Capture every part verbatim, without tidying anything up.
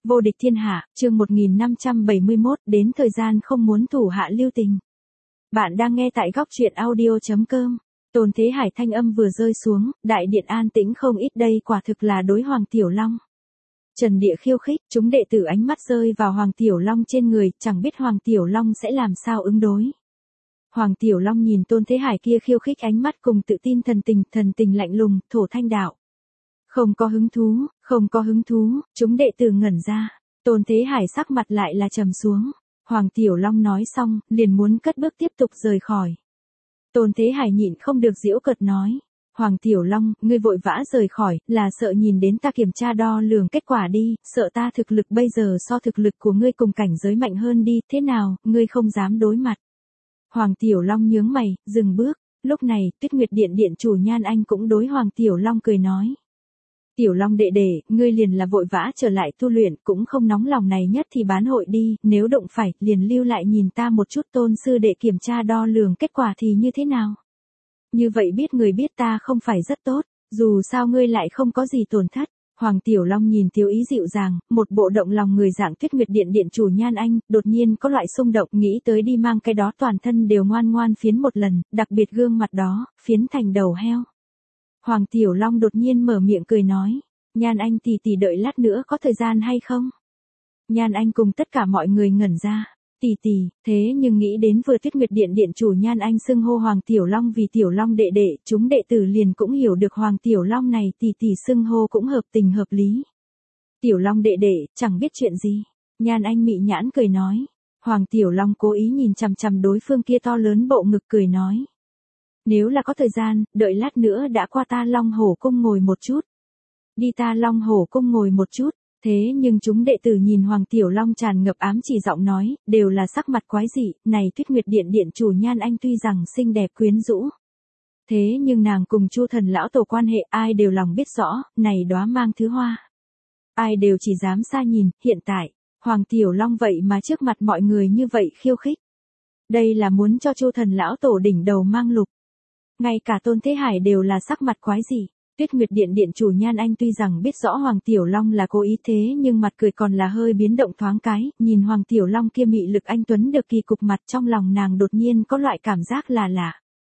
Vô địch thiên hạ, chương một nghìn năm trăm bảy mươi mốt, đến thời gian không muốn thủ hạ lưu tình. Bạn đang nghe tại góc truyện audio chấm com. Tôn Thế Hải thanh âm vừa rơi xuống, đại điện an tĩnh không ít, đây quả thực là đối Hoàng Tiểu Long. Trần Địa khiêu khích, chúng đệ tử ánh mắt rơi vào Hoàng Tiểu Long trên người, chẳng biết Hoàng Tiểu Long sẽ làm sao ứng đối. Hoàng Tiểu Long nhìn Tôn Thế Hải kia khiêu khích ánh mắt cùng tự tin thần tình, thần tình lạnh lùng, thổ thanh đạo. Không có hứng thú, không có hứng thú, chúng đệ tử ngẩn ra. Tôn Thế Hải sắc mặt lại là trầm xuống. Hoàng Tiểu Long nói xong, liền muốn cất bước tiếp tục rời khỏi. Tôn Thế Hải nhịn không được giễu cợt nói. Hoàng Tiểu Long, ngươi vội vã rời khỏi, là sợ nhìn đến ta kiểm tra đo lường kết quả đi, sợ ta thực lực bây giờ so thực lực của ngươi cùng cảnh giới mạnh hơn đi, thế nào, ngươi không dám đối mặt. Hoàng Tiểu Long nhướng mày, dừng bước. Lúc này, Tuyết Nguyệt Điện điện chủ Nhan Anh cũng đối Hoàng Tiểu Long cười nói. Tiểu Long đệ đệ, ngươi liền là vội vã trở lại tu luyện, cũng không nóng lòng này nhất thì bán hội đi, nếu đụng phải, liền lưu lại nhìn ta một chút, Tôn sư đệ kiểm tra đo lường kết quả thì như thế nào? Như vậy biết người biết ta không phải rất tốt, dù sao ngươi lại không có gì tổn thất. Hoàng Tiểu Long nhìn Tiếu Ý dịu dàng, một bộ động lòng người dạng Tuyết Nguyệt Điện điện chủ Nhan Anh, đột nhiên có loại xung động, nghĩ tới đi mang cái đó toàn thân đều ngoan ngoan phiến một lần, đặc biệt gương mặt đó, phiến thành đầu heo. Hoàng Tiểu Long đột nhiên mở miệng cười nói, Nhan Anh tỷ tỷ đợi lát nữa có thời gian hay không? Nhan Anh cùng tất cả mọi người ngẩn ra, tỷ tỷ, thế nhưng nghĩ đến vừa Tuyết Nguyệt Điện điện chủ Nhan Anh xưng hô Hoàng Tiểu Long vì Tiểu Long đệ đệ, chúng đệ tử liền cũng hiểu được Hoàng Tiểu Long này tỷ tỷ xưng hô cũng hợp tình hợp lý. Tiểu Long đệ đệ, chẳng biết chuyện gì. Nhan Anh mị nhãn cười nói. Hoàng Tiểu Long cố ý nhìn chằm chằm đối phương kia to lớn bộ ngực cười nói. Nếu là có thời gian, đợi lát nữa đã qua ta Long Hổ Cung ngồi một chút. Đi ta Long Hổ Cung ngồi một chút. Thế nhưng chúng đệ tử nhìn Hoàng Tiểu Long tràn ngập ám chỉ giọng nói, đều là sắc mặt quái dị, này Tuyết Nguyệt Điện điện chủ Nhan Anh tuy rằng xinh đẹp quyến rũ. Thế nhưng nàng cùng Chu Thần lão tổ quan hệ ai đều lòng biết rõ, này đóa mang thứ hoa. Ai đều chỉ dám xa nhìn, hiện tại, Hoàng Tiểu Long vậy mà trước mặt mọi người như vậy khiêu khích. Đây là muốn cho Chu Thần lão tổ đỉnh đầu mang lục. Ngay cả Tôn Thế Hải đều là sắc mặt quái dị. Tuyết Nguyệt Điện điện chủ Nhan Anh tuy rằng biết rõ Hoàng Tiểu Long là cố ý thế nhưng mặt cười còn là hơi biến động thoáng cái, nhìn Hoàng Tiểu Long kia mị lực anh tuấn được kỳ cục mặt trong lòng nàng đột nhiên có loại cảm giác là lạ.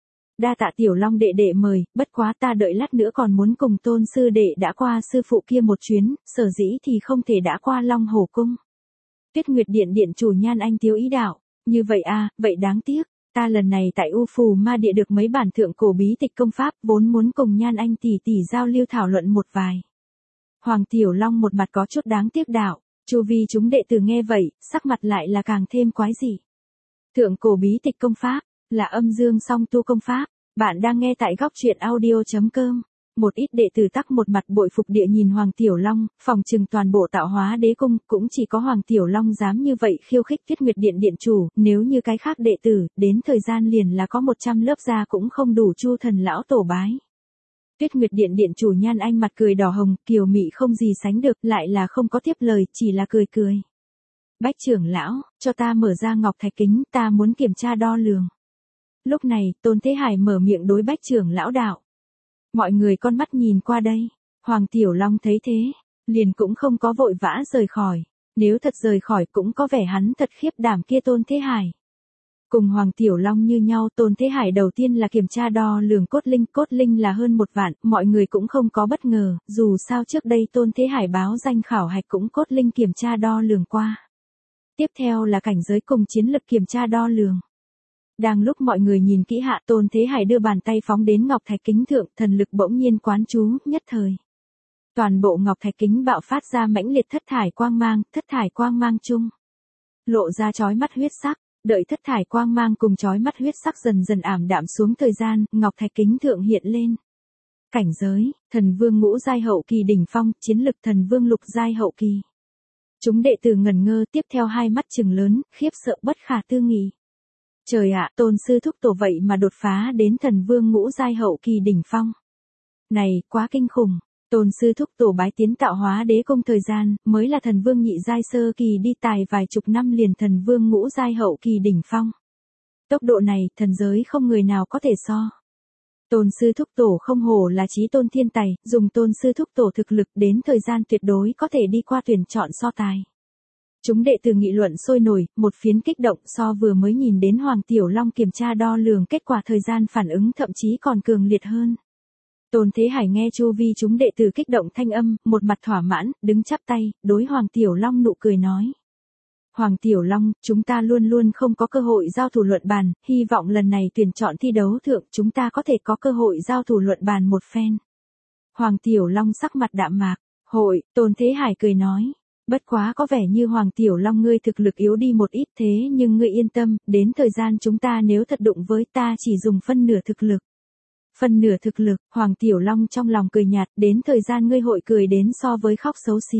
Đa tạ Tiểu Long đệ đệ mời, bất quá ta đợi lát nữa còn muốn cùng Tôn sư đệ đã qua sư phụ kia một chuyến, sở dĩ thì không thể đã qua Long Hổ Cung. Tuyết Nguyệt Điện điện chủ Nhan Anh Tiếu ý đạo, như vậy à, vậy đáng tiếc. Ta lần này tại U Phù Ma Địa được mấy bản thượng cổ bí tịch công pháp, vốn muốn cùng Nhan Anh tỷ tỷ giao lưu thảo luận một vài. Hoàng Tiểu Long một mặt có chút đáng tiếc đạo, chu vi chúng đệ tử nghe vậy, sắc mặt lại là càng thêm quái dị. Thượng cổ bí tịch công pháp, là âm dương song tu công pháp, bạn đang nghe tại góc truyện audio chấm com. Một ít đệ tử tắc một mặt bội phục địa nhìn Hoàng Tiểu Long, phòng trừng toàn bộ Tạo Hóa Đế Cung, cũng chỉ có Hoàng Tiểu Long dám như vậy khiêu khích Tuyết Nguyệt Điện điện chủ, nếu như cái khác đệ tử, đến thời gian liền là có một trăm lớp da cũng không đủ Chu Thần lão tổ bái. Tuyết Nguyệt Điện điện chủ Nhan Anh mặt cười đỏ hồng, kiều mị không gì sánh được, lại là không có tiếp lời, chỉ là cười cười. Bách trưởng lão, cho ta mở ra ngọc thạch kính, ta muốn kiểm tra đo lường. Lúc này, Tôn Thế Hải mở miệng đối Bách trưởng lão đạo. Mọi người con mắt nhìn qua đây, Hoàng Tiểu Long thấy thế, liền cũng không có vội vã rời khỏi, nếu thật rời khỏi cũng có vẻ hắn thật khiếp đảm kia Tôn Thế Hải. Cùng Hoàng Tiểu Long như nhau, Tôn Thế Hải đầu tiên là kiểm tra đo lường cốt linh, cốt linh là hơn một vạn, mọi người cũng không có bất ngờ, dù sao trước đây Tôn Thế Hải báo danh khảo hạch cũng cốt linh kiểm tra đo lường qua. Tiếp theo là cảnh giới cùng chiến lực kiểm tra đo lường. Đang lúc mọi người nhìn kỹ hạ, Tôn Thế Hải đưa bàn tay phóng đến ngọc thạch kính thượng, thần lực bỗng nhiên quán chú, nhất thời. Toàn bộ ngọc thạch kính bạo phát ra mãnh liệt thất thải quang mang, thất thải quang mang chung. Lộ ra chói mắt huyết sắc, đợi thất thải quang mang cùng chói mắt huyết sắc dần dần ảm đạm xuống thời gian, ngọc thạch kính thượng hiện lên. Cảnh giới, thần vương ngũ giai hậu kỳ đỉnh phong, chiến lực thần vương lục giai hậu kỳ. Chúng đệ tử ngẩn ngơ tiếp theo hai mắt trừng lớn, khiếp sợ bất khả tư nghị. Trời ạ, Tôn sư thúc tổ vậy mà đột phá đến thần vương ngũ giai hậu kỳ đỉnh phong. Này, quá kinh khủng. Tôn sư thúc tổ bái tiến Tạo Hóa Đế Cung thời gian, mới là thần vương nhị giai sơ kỳ đi tài vài chục năm liền thần vương ngũ giai hậu kỳ đỉnh phong. Tốc độ này, thần giới không người nào có thể so. Tôn sư thúc tổ không hổ là chí tôn thiên tài, dùng tôn sư thúc tổ thực lực đến thời gian tuyệt đối có thể đi qua tuyển chọn so tài. Chúng đệ tử nghị luận sôi nổi, một phiến kích động so vừa mới nhìn đến Hoàng Tiểu Long kiểm tra đo lường kết quả thời gian phản ứng thậm chí còn cường liệt hơn. Tôn Thế Hải nghe chu vi chúng đệ tử kích động thanh âm, một mặt thỏa mãn, đứng chắp tay, đối Hoàng Tiểu Long nụ cười nói. Hoàng Tiểu Long, chúng ta luôn luôn không có cơ hội giao thủ luận bàn, hy vọng lần này tuyển chọn thi đấu thượng chúng ta có thể có cơ hội giao thủ luận bàn một phen. Hoàng Tiểu Long sắc mặt đạm mạc, hội, Tôn Thế Hải cười nói. Bất quá có vẻ như Hoàng Tiểu Long ngươi thực lực yếu đi một ít thế nhưng ngươi yên tâm, đến thời gian chúng ta nếu thật đụng với ta chỉ dùng phân nửa thực lực. Phân nửa thực lực, Hoàng Tiểu Long trong lòng cười nhạt, đến thời gian ngươi hội cười đến so với khóc xấu xí.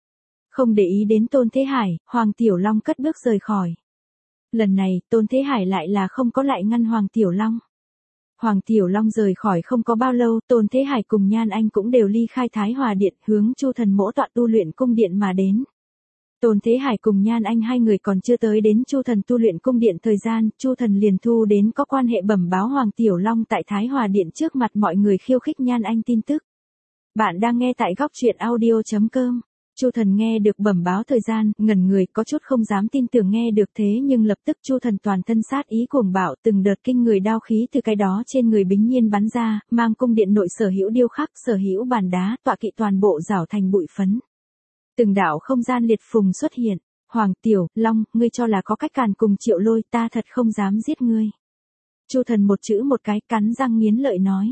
Không để ý đến Tôn Thế Hải, Hoàng Tiểu Long cất bước rời khỏi. Lần này, Tôn Thế Hải lại là không có lại ngăn Hoàng Tiểu Long. Hoàng Tiểu Long rời khỏi không có bao lâu, Tôn Thế Hải cùng Nhan Anh cũng đều ly khai Thái Hòa Điện hướng Chu Thần Mỗ tọa tu luyện cung điện mà đến. Tôn Thế Hải cùng Nhan Anh hai người còn chưa tới đến Chu Thần tu luyện cung điện thời gian, Chu Thần liền thu đến có quan hệ bẩm báo Hoàng Tiểu Long tại Thái Hòa Điện trước mặt mọi người khiêu khích Nhan Anh tin tức. Bạn đang nghe tại góc truyện audio chấm com. Chu Thần nghe được bẩm báo thời gian, ngẩn người có chút không dám tin tưởng nghe được thế nhưng lập tức Chu Thần toàn thân sát ý cuồng bạo từng đợt kinh người đao khí từ cái đó trên người bính nhiên bắn ra, mang cung điện nội sở hữu điêu khắc, sở hữu bàn đá, tọa kỵ toàn bộ rảo thành bụi phấn. Từng đạo không gian liệt phùng xuất hiện, Hoàng Tiểu Long, ngươi cho là có cách càn cùng Triệu Lôi, ta thật không dám giết ngươi. Chu Thần một chữ một cái cắn răng nghiến lợi nói.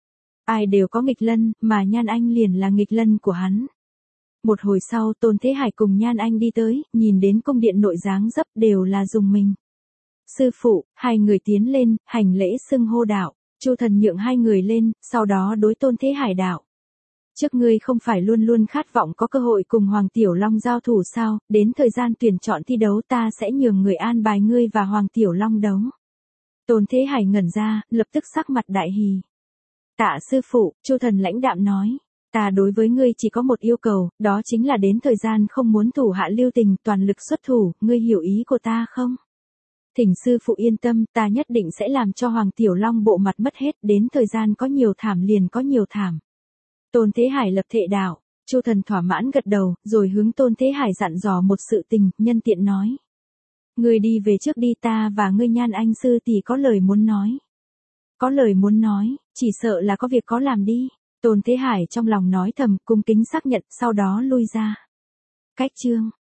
Ai đều có nghịch lân, mà Nhan Anh liền là nghịch lân của hắn. Một hồi sau Tôn Thế Hải cùng Nhan Anh đi tới, nhìn đến cung điện nội dáng dấp đều là dùng mình. Sư phụ, hai người tiến lên, hành lễ xưng hô đạo, Chu Thần nhượng hai người lên, sau đó đối Tôn Thế Hải đạo. Trước ngươi không phải luôn luôn khát vọng có cơ hội cùng Hoàng Tiểu Long giao thủ sao, đến thời gian tuyển chọn thi đấu ta sẽ nhường người an bài ngươi và Hoàng Tiểu Long đấu. Tôn Thế Hải ngẩn ra, lập tức sắc mặt đại hỉ. Tạ sư phụ, Chu Thần lãnh đạm nói. Ta đối với ngươi chỉ có một yêu cầu, đó chính là đến thời gian không muốn thủ hạ lưu tình, toàn lực xuất thủ, ngươi hiểu ý của ta không? Thỉnh sư phụ yên tâm, ta nhất định sẽ làm cho Hoàng Tiểu Long bộ mặt mất hết, đến thời gian có nhiều thảm liền có nhiều thảm. Tôn Thế Hải lập thệ đạo, Chu Thần thỏa mãn gật đầu, rồi hướng Tôn Thế Hải dặn dò một sự tình, nhân tiện nói. Ngươi đi về trước đi, ta và ngươi Nhan Anh sư tỷ có lời muốn nói. Có lời muốn nói, chỉ sợ là có việc có làm đi. Tôn Thế Hải trong lòng nói thầm, cung kính xác nhận, sau đó lui ra. Cách chương